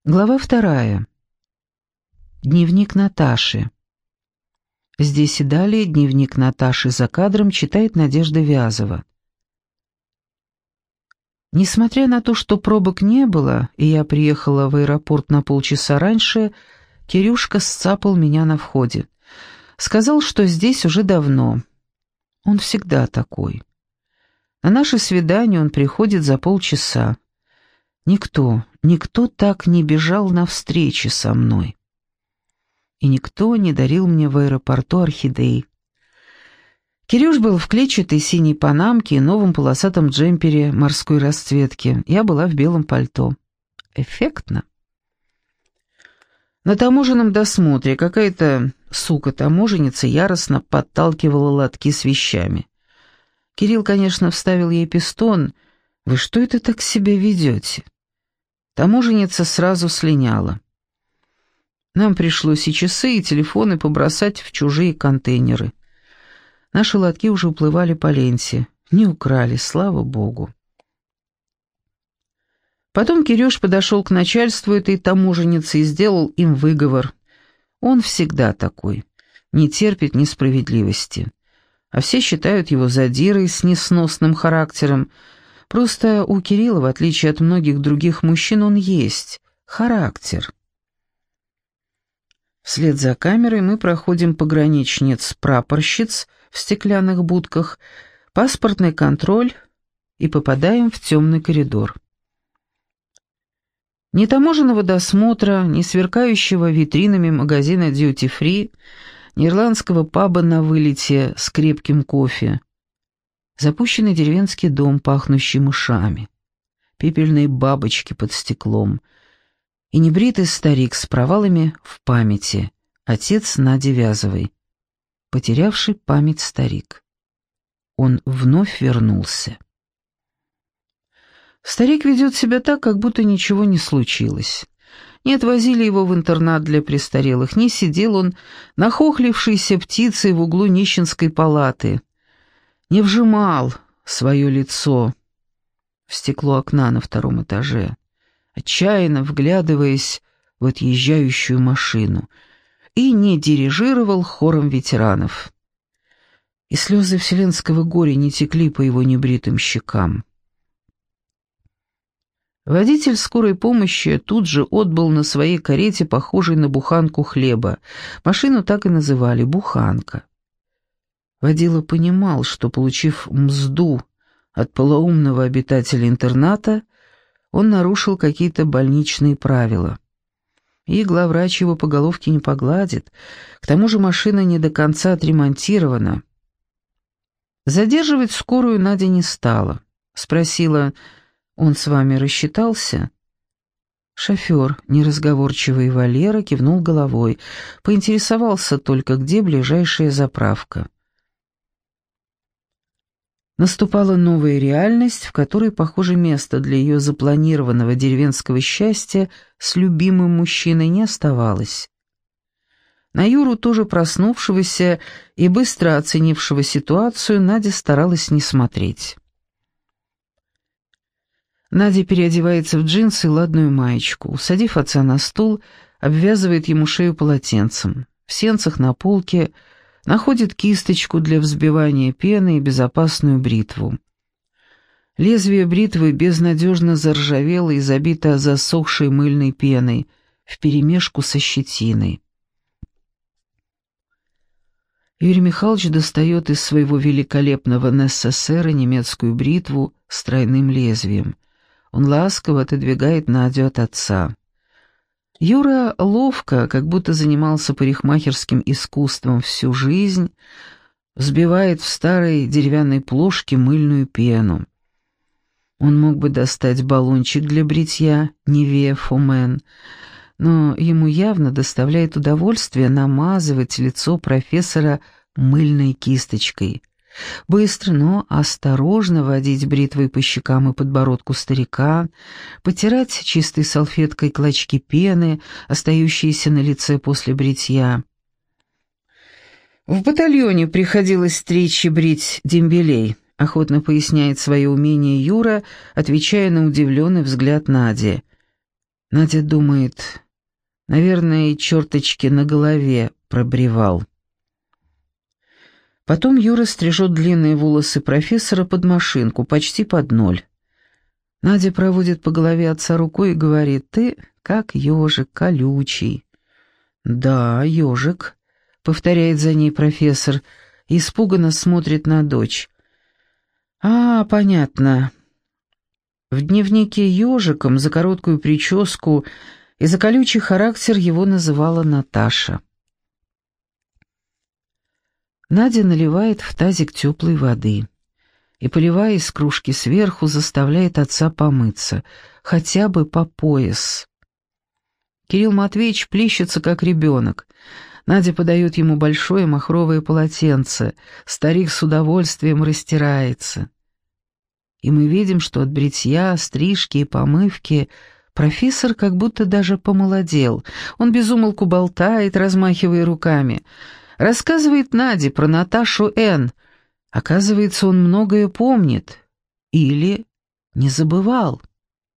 Глава 2. Дневник Наташи. Здесь и далее дневник Наташи за кадром читает Надежда Вязова. Несмотря на то, что пробок не было, и я приехала в аэропорт на полчаса раньше, Кирюшка сцапал меня на входе. Сказал, что здесь уже давно. Он всегда такой. На наше свидание он приходит за полчаса. Никто так не бежал навстречу со мной. И никто не дарил мне в аэропорту орхидей. Кирюш был в клетчатой синей панамке и новом полосатом джемпере морской расцветки. Я была в белом пальто. Эффектно. На таможенном досмотре какая-то сука-таможенница яростно подталкивала лотки с вещами. Кирилл, конечно, вставил ей пистон. «Вы что это так себя ведете?» Таможенница сразу слиняла. Нам пришлось и часы, и телефоны побросать в чужие контейнеры. Наши лотки уже уплывали по ленте. Не украли, слава богу. Потом Кирюш подошел к начальству этой таможенницы и сделал им выговор. Он всегда такой, не терпит несправедливости. А все считают его задирой с несносным характером. Просто у Кирилла, в отличие от многих других мужчин, он есть характер. Вслед за камерой мы проходим пограничниц-прапорщиц в стеклянных будках, паспортный контроль и попадаем в темный коридор. Ни таможенного досмотра, ни сверкающего витринами магазина дьюти-фри, ни ирландского паба на вылете с крепким кофе. Запущенный деревенский дом, пахнущий мышами, пепельные бабочки под стеклом и небритый старик с провалами в памяти, отец Нади Вязовой, потерявший память старик. Он вновь вернулся. Старик ведет себя так, как будто ничего не случилось. Не отвозили его в интернат для престарелых, не сидел он нахохлившейся птицей в углу нищенской палаты, не вжимал свое лицо в стекло окна на втором этаже, отчаянно вглядываясь в отъезжающую машину, и не дирижировал хором ветеранов. И слезы вселенского горя не текли по его небритым щекам. Водитель скорой помощи тут же отбыл на своей карете, похожей на буханку хлеба. Машину так и называли «буханка». Водила понимал, что, получив мзду от полоумного обитателя интерната, он нарушил какие-то больничные правила. И главврач его по головке не погладит, к тому же машина не до конца отремонтирована. Задерживать скорую Надя не стала. Спросила: «Он с вами рассчитался?» Шофер, неразговорчивый Валера, кивнул головой, поинтересовался только, где ближайшая заправка. Наступала новая реальность, в которой, похоже, места для ее запланированного деревенского счастья с любимым мужчиной не оставалось. На Юру, тоже проснувшегося и быстро оценившего ситуацию, Надя старалась не смотреть. Надя переодевается в джинсы и ладную маечку. Усадив отца на стул, обвязывает ему шею полотенцем. В сенцах на полке находит кисточку для взбивания пены и безопасную бритву. Лезвие бритвы безнадежно заржавело и забито засохшей мыльной пеной вперемешку со щетиной. Юрий Михайлович достает из своего великолепного НССР немецкую бритву с тройным лезвием. Он ласково отодвигает Надю от отца. Юра ловко, как будто занимался парикмахерским искусством всю жизнь, взбивает в старой деревянной плошке мыльную пену. Он мог бы достать баллончик для бритья Nivea for Men, но ему явно доставляет удовольствие намазывать лицо профессора мыльной кисточкой. Быстро, но осторожно водить бритвой по щекам и подбородку старика, потирать чистой салфеткой клочки пены, остающиеся на лице после бритья. «В батальоне приходилось стричь и брить дембелей», — охотно поясняет свое умение Юра, отвечая на удивленный взгляд Нади. Надя думает, наверное, и черточки на голове пробревал. Потом Юра стрижет длинные волосы профессора под машинку, почти под ноль. Надя проводит по голове отца рукой и говорит: «Ты как ежик, колючий». «Да, ежик», — повторяет за ней профессор, и испуганно смотрит на дочь. «А, понятно». В дневнике ежиком за короткую прическу и за колючий характер его называла Наташа. Надя наливает в тазик теплой воды и, поливая из кружки сверху, заставляет отца помыться, хотя бы по пояс. Кирилл Матвеевич плещется, как ребенок. Надя подает ему большое махровое полотенце, старик с удовольствием растирается. И мы видим, что от бритья, стрижки и помывки профессор как будто даже помолодел. Он без умолку болтает, размахивая руками. Рассказывает Наде про Наташу Н. Оказывается, он многое помнит. Или не забывал.